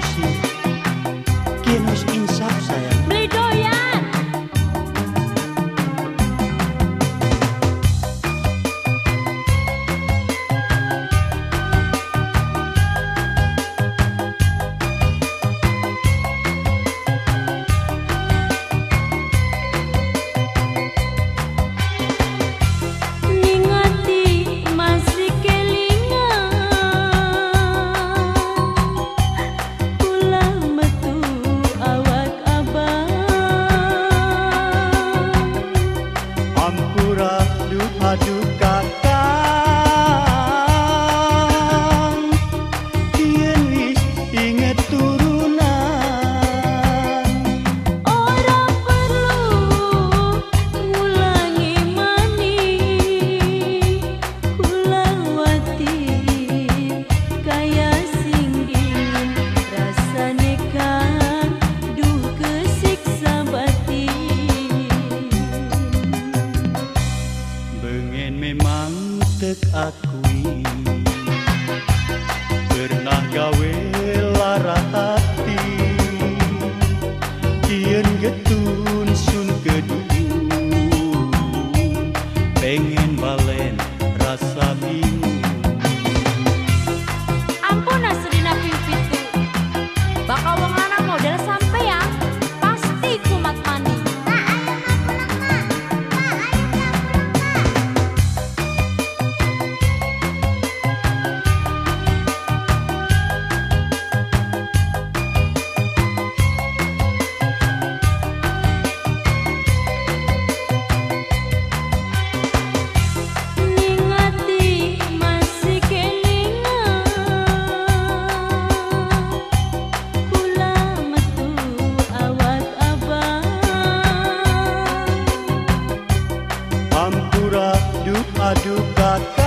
emosi. Kian harus insaf sayang. Beli doyan. Aduh kakang, kian wis inget turunan. Orang perlu ngulangi maning, kulawati kaya sing dingin rasane kan duh kesiksa batin. Bengen memang tek akui pernah gawe lara hati. Kian getun sun kedua pengen balen rasa bingung. Ampun asrina pipitu, bakal wong lanang model sampean pasti kumat mani. Ampura duh aduh kakak.